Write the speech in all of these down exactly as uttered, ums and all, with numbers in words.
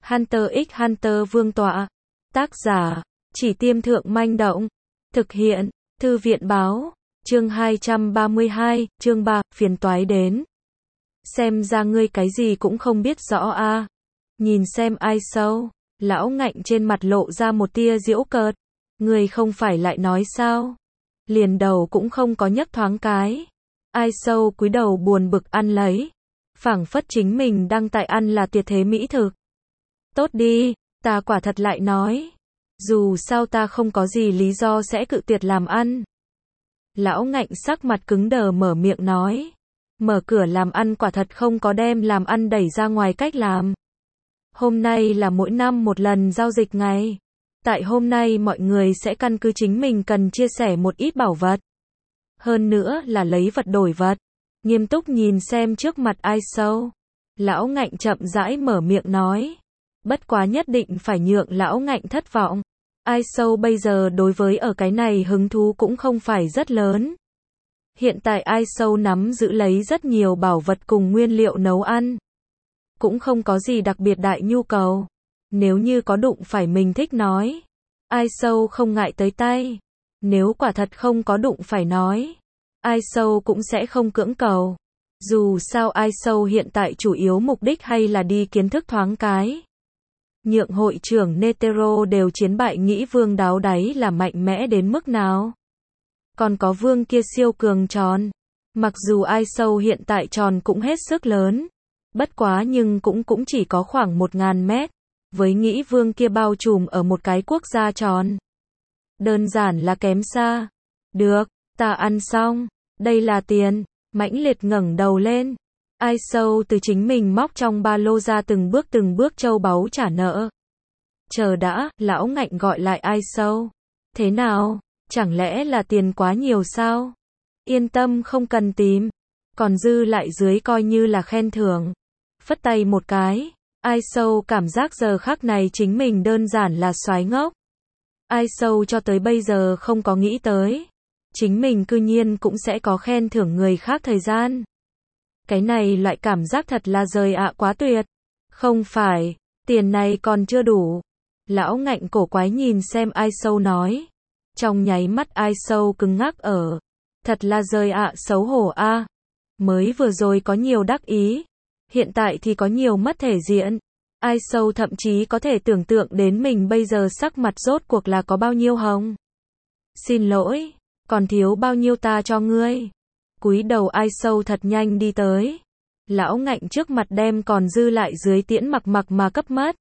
Hunter x Hunter Vương tọa. Tác giả, Chỉ Tiêm Thượng Manh Động. Thực hiện, Thư viện Báo. Chương hai trăm ba mươi hai, chương ba, phiền toái đến. Xem ra ngươi cái gì cũng không biết rõ a. À. Nhìn xem ai sâu. Lão Ngạnh trên mặt lộ ra một tia giễu cợt. Ngươi không phải lại nói sao? Liền đầu cũng không có nhấc thoáng cái. Ai sâu cúi đầu buồn bực ăn lấy. Phảng phất chính mình đang tại ăn là tuyệt thế mỹ thực. Tốt đi, ta quả thật lại nói. Dù sao ta không có gì lý do sẽ cự tuyệt làm ăn. Lão Ngạnh sắc mặt cứng đờ mở miệng nói. Mở cửa làm ăn quả thật không có đem làm ăn đẩy ra ngoài cách làm. Hôm nay là mỗi năm một lần giao dịch ngày. Tại hôm nay mọi người sẽ căn cứ chính mình cần chia sẻ một ít bảo vật. Hơn nữa là lấy vật đổi vật. Nghiêm túc nhìn xem trước mặt ai sâu. Lão Ngạnh chậm rãi mở miệng nói. Bất quá nhất định phải nhượng Lão Ngạnh thất vọng. Ai sâu bây giờ đối với ở cái này hứng thú cũng không phải rất lớn. Hiện tại ai sâu nắm giữ lấy rất nhiều bảo vật cùng nguyên liệu nấu ăn. Cũng không có gì đặc biệt đại nhu cầu. Nếu như có đụng phải mình thích nói. Ai sâu không ngại tới tay. Nếu quả thật không có đụng phải nói. Ai sâu cũng sẽ không cưỡng cầu. Dù sao ai sâu hiện tại chủ yếu mục đích hay là đi kiến thức thoáng cái. Nhượng hội trưởng Netero đều chiến bại nghĩ vương đáo đáy là mạnh mẽ đến mức nào. Còn có vương kia siêu cường tròn. Mặc dù ai sâu hiện tại tròn cũng hết sức lớn. Bất quá nhưng cũng cũng chỉ có khoảng một ngàn mét. Với nghĩ vương kia bao trùm ở một cái quốc gia tròn. Đơn giản là kém xa. Được, ta ăn xong. Đây là tiền. Mãnh liệt ngẩng đầu lên. Ai sâu từ chính mình móc trong ba lô ra từng bước từng bước châu báu trả nợ. Chờ đã, Lão Ngạnh gọi lại ai sâu. Thế nào? Chẳng lẽ là tiền quá nhiều sao? Yên tâm không cần tìm. Còn dư lại dưới coi như là khen thưởng. Phất tay một cái. Ai sâu cảm giác giờ khắc này chính mình đơn giản là soái ngốc. Ai sâu cho tới bây giờ không có nghĩ tới. Chính mình cư nhiên cũng sẽ có khen thưởng người khác thời gian. Cái này loại cảm giác thật là rời ạ quá tuyệt. Không phải, tiền này còn chưa đủ. Lão Ngạnh cổ quái nhìn xem ai sâu nói. Trong nháy mắt ai sâu cứng ngắc ở. Thật là rời ạ xấu hổ a. Mới vừa rồi có nhiều đắc ý. Hiện tại thì có nhiều mất thể diện. Ai sâu thậm chí có thể tưởng tượng đến mình bây giờ sắc mặt rốt cuộc là có bao nhiêu hồng. Xin lỗi, còn thiếu bao nhiêu ta cho ngươi. Cúi đầu ai sâu thật nhanh đi tới. Lão Ngạnh trước mặt đem còn dư lại dưới tiễn mặc mặc mà cấp mất.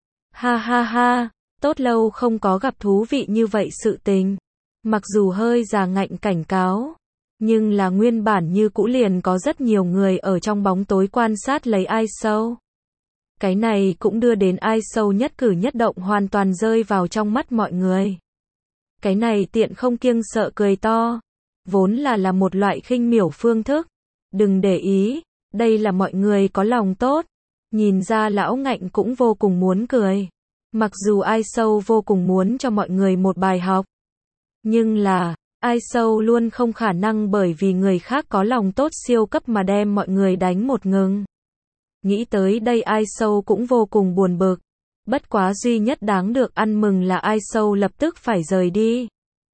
Ha ha ha, tốt lâu không có gặp thú vị như vậy sự tình. Mặc dù hơi già Ngạnh cảnh cáo. Nhưng là nguyên bản như cũ liền có rất nhiều người ở trong bóng tối quan sát lấy ai sâu. Cái này cũng đưa đến ai sâu nhất cử nhất động hoàn toàn rơi vào trong mắt mọi người. Cái này tiện không kiêng sợ cười to. Vốn là là một loại khinh miểu phương thức. Đừng để ý, đây là mọi người có lòng tốt. Nhìn ra Lão Ngạnh cũng vô cùng muốn cười. Mặc dù ai sâu vô cùng muốn cho mọi người một bài học. Nhưng là, ai sâu luôn không khả năng bởi vì người khác có lòng tốt siêu cấp mà đem mọi người đánh một ngừng. Nghĩ tới đây ai sâu cũng vô cùng buồn bực. Bất quá duy nhất đáng được ăn mừng là ai sâu lập tức phải rời đi.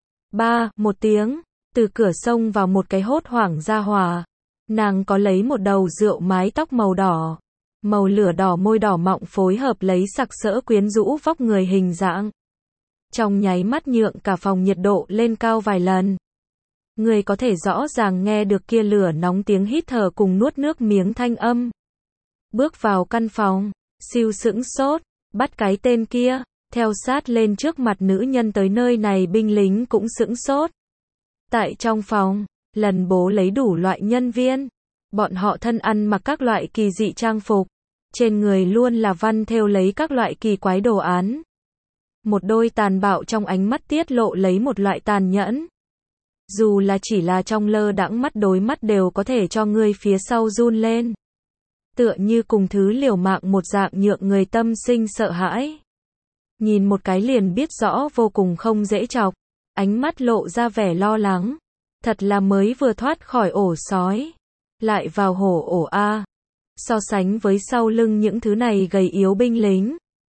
Ba, một tiếng. Từ cửa sông vào một cái hốt hoảng ra hòa. Nàng có lấy một đầu rượu mái tóc màu đỏ. Màu lửa đỏ môi đỏ mọng phối hợp lấy sặc sỡ quyến rũ vóc người hình dạng. Trong nháy mắt nhượng cả phòng nhiệt độ lên cao vài lần. Người có thể rõ ràng nghe được kia lửa nóng tiếng hít thở cùng nuốt nước miếng thanh âm. Bước vào căn phòng, siêu sững sốt, bắt cái tên kia, theo sát lên trước mặt nữ nhân tới nơi này binh lính cũng sững sốt. Tại trong phòng, lần bố lấy đủ loại nhân viên. Bọn họ thân ăn mặc các loại kỳ dị trang phục. Trên người luôn là văn thêu lấy các loại kỳ quái đồ án. Một đôi tàn bạo trong ánh mắt tiết lộ lấy một loại tàn nhẫn. Dù là chỉ là trong lơ đãng mắt đối mắt đều có thể cho người phía sau run lên. Tựa như cùng thứ liều mạng một dạng nhượng người tâm sinh sợ hãi. Nhìn một cái liền biết rõ vô cùng không dễ chọc. Ánh mắt lộ ra vẻ lo lắng. Thật là mới vừa thoát khỏi ổ sói. Lại vào hổ ổ A. So sánh với sau lưng những thứ này gầy yếu binh lính.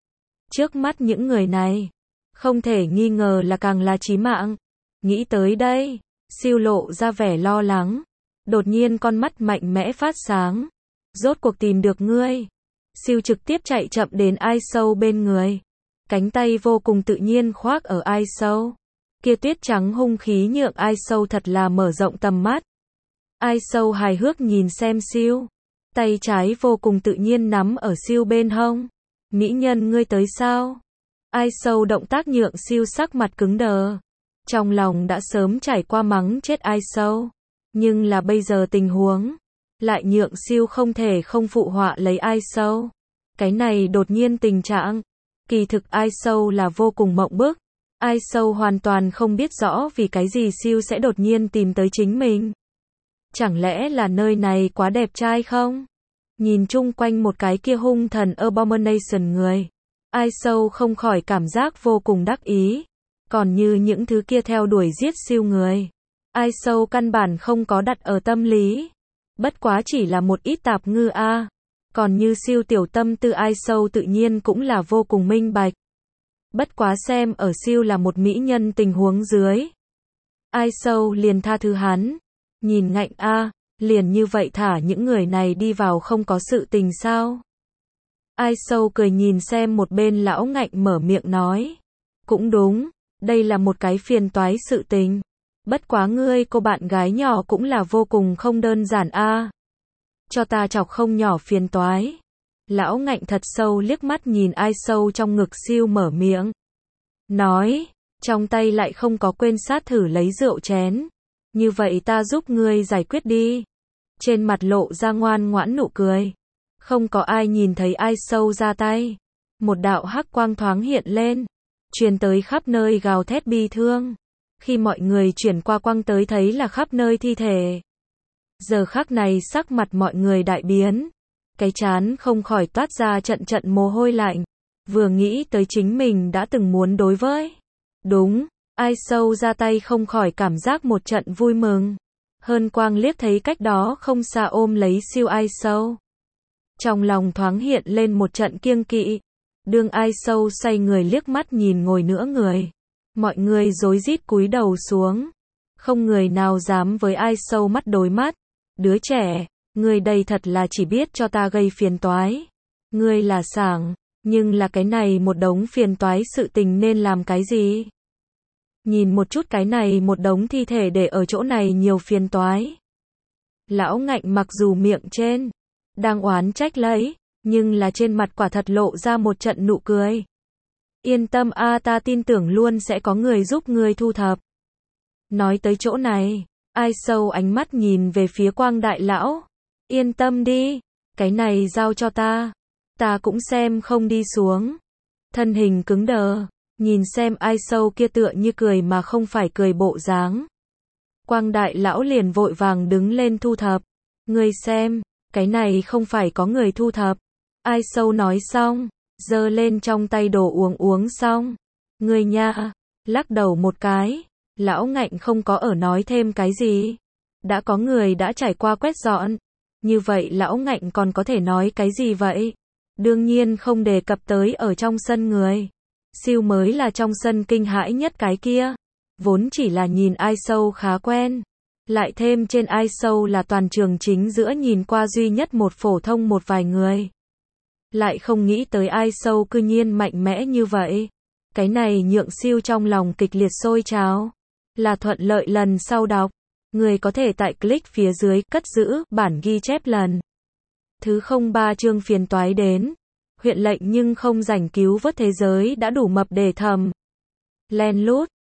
Trước mắt những người này, không thể nghi ngờ là càng là chí mạng. Nghĩ tới đây, Siêu lộ ra vẻ lo lắng. Đột nhiên con mắt mạnh mẽ phát sáng. Rốt cuộc tìm được ngươi. Siêu trực tiếp chạy chậm đến Ai Sâu bên người. Cánh tay vô cùng tự nhiên khoác ở Ai Sâu. Kia tuyết trắng hung khí nhượng Ai Sâu thật là mở rộng tầm mắt. Ai Sâu hài hước nhìn xem Siêu. Tay trái vô cùng tự nhiên nắm ở Siêu bên hông. Mỹ nhân ngươi tới sao? Ai Sâu động tác nhượng Siêu sắc mặt cứng đờ. Trong lòng đã sớm trải qua mắng chết Ai Sâu. Nhưng là bây giờ tình huống. Lại nhượng Siêu không thể không phụ họa lấy Ai Sâu. Cái này đột nhiên tình trạng. Kỳ thực Ai Sâu là vô cùng mộng bức. Ai Sâu hoàn toàn không biết rõ vì cái gì Siêu sẽ đột nhiên tìm tới chính mình. Chẳng lẽ là nơi này quá đẹp trai không? Nhìn chung quanh một cái kia hung thần abomination người. Ai Sâu không khỏi cảm giác vô cùng đắc ý. Còn như những thứ kia theo đuổi giết Siêu người. Ai Sâu căn bản không có đặt ở tâm lý. Bất quá chỉ là một ít tạp ngư a. À. Còn như Siêu tiểu tâm tư Ai Sâu tự nhiên cũng là vô cùng minh bạch. Bất quá xem ở Siêu là một mỹ nhân tình huống dưới. Ai Sâu liền tha thứ hắn. Nhìn ngạnh a, à, liền như vậy thả những người này đi vào không có sự tình sao? Ai Sâu cười nhìn xem một bên lão ngạnh mở miệng nói. Cũng đúng, đây là một cái phiền toái sự tình. Bất quá ngươi cô bạn gái nhỏ cũng là vô cùng không đơn giản a. À. Cho ta chọc không nhỏ phiền toái. Lão ngạnh thật sâu liếc mắt nhìn Ai Sâu trong ngực Siêu mở miệng. Nói, trong tay lại không có quên sát thử lấy rượu chén. Như vậy ta giúp ngươi giải quyết đi. Trên mặt lộ ra ngoan ngoãn nụ cười. Không có ai nhìn thấy Ai Sâu ra tay. Một đạo hắc quang thoáng hiện lên. Truyền tới khắp nơi gào thét bi thương. Khi mọi người chuyển qua quang tới thấy là khắp nơi thi thể. Giờ khắc này sắc mặt mọi người đại biến. Cái trán không khỏi toát ra trận trận mồ hôi lạnh. Vừa nghĩ tới chính mình đã từng muốn đối với. Đúng, Ai Sâu ra tay không khỏi cảm giác một trận vui mừng. Hơn quang liếc thấy cách đó không xa ôm lấy Siêu Ai Sâu. Trong lòng thoáng hiện lên một trận kiêng kỵ. Đương Ai Sâu xoay người liếc mắt nhìn ngồi nữa người. Mọi người rối rít cúi đầu xuống. Không người nào dám với Ai Sâu mắt đối mắt. Đứa trẻ, ngươi đây thật là chỉ biết cho ta gây phiền toái. Ngươi là sảng, nhưng là cái này một đống phiền toái sự tình nên làm cái gì? Nhìn một chút cái này một đống thi thể để ở chỗ này nhiều phiền toái. Lão ngạnh mặc dù miệng trên đang oán trách lấy, nhưng là trên mặt quả thật lộ ra một trận nụ cười. Yên tâm a, ta tin tưởng luôn sẽ có người giúp ngươi thu thập. Nói tới chỗ này, Ai Sâu ánh mắt nhìn về phía Quang đại lão. Yên tâm đi, cái này giao cho ta. Ta cũng xem không đi xuống. Thân hình cứng đờ, nhìn xem Ai Sâu kia tựa như cười mà không phải cười bộ dáng. Quang đại lão liền vội vàng đứng lên thu thập. Ngươi xem, cái này không phải có người thu thập. Ai Sâu nói xong, giơ lên trong tay đồ uống uống xong. Ngươi nha, lắc đầu một cái. Lão ngạnh không có ở nói thêm cái gì. Đã có người đã trải qua quét dọn. Như vậy lão ngạnh còn có thể nói cái gì vậy? Đương nhiên không đề cập tới ở trong sân người. Siêu mới là trong sân kinh hãi nhất cái kia. Vốn chỉ là nhìn Ai Sâu khá quen. Lại thêm trên Ai Sâu là toàn trường chính giữa nhìn qua duy nhất một phổ thông một vài người. Lại không nghĩ tới Ai Sâu cư nhiên mạnh mẽ như vậy. Cái này nhượng Siêu trong lòng kịch liệt sôi trào. Là thuận lợi lần sau đọc. Người có thể tại click phía dưới cất giữ bản ghi chép lần thứ không ba chương phiền toái đến. Huyện lệnh nhưng không rảnh cứu vớt thế giới đã đủ mập để thầm. Len lút.